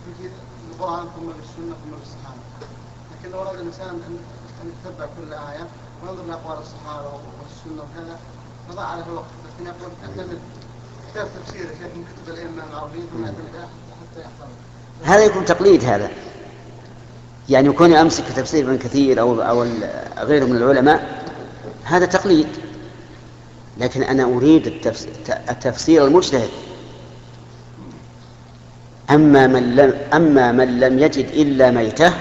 في القرآن ثم بالسنة ثم بالصحابة، لكن لو أراد الإنسان أن يتبع كل آية وينظر لأقوال الصحابة والسنة وكذا فضاع عليه الوقت. لكن يقول أعتمد كتاب تفسير شيخ من كتب الأئمة العربيين ثم أعتمد حتى يحفظ. هذا يكون تقليد هذا، يعني يكون أمسك تفسير ابن كثير أو غيره من العلماء، هذا تقليد. لكن أنا أريد التفسير المجتهد. أما من لم يجد إلا ميتة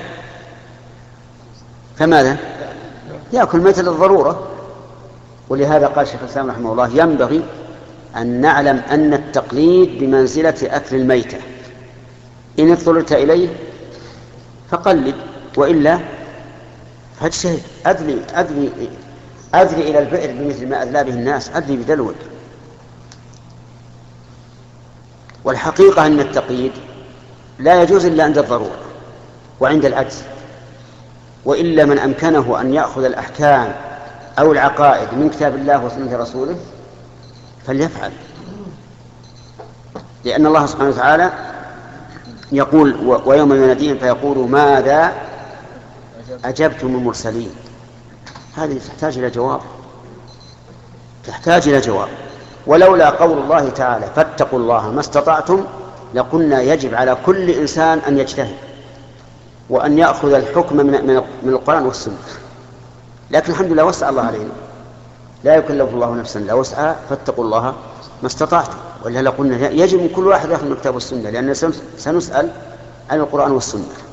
فماذا؟ يأكل ميتة للضرورة. ولهذا قال الشيخ الإسلام رحمه الله ينبغي أن نعلم أن التقليد بمنزلة أكل الميتة، إن اضطررت إليه فقلد، وإلا فاجتهد. أدري إلى البئر بمثل ما أدلى به الناس، أدري بدلوك. والحقيقة أن التقييد لا يجوز إلا عند الضرورة وعند العجز، وإلا من أمكنه أن يأخذ الأحكام أو العقائد من كتاب الله وسنة رسوله فليفعل، لأن الله سبحانه وتعالى يقول ويوم يناديهم فيقول ماذا أجبتم المرسلين. هذه تحتاج إلى جواب. ولولا قول الله تعالى فاتقوا الله ما استطعتم لقلنا يجب على كل إنسان أن يجتهد وأن يأخذ الحكم من القرآن والسنة. لكن الحمد لله وسع الله علينا، لا يكلف الله نفسا لا وسعها، فاتقوا الله ما استطعتم. ولهذا قلنا يجب من كل واحد يأخذ من الكتاب والسنة، لأننا سنسأل عن القرآن والسنة.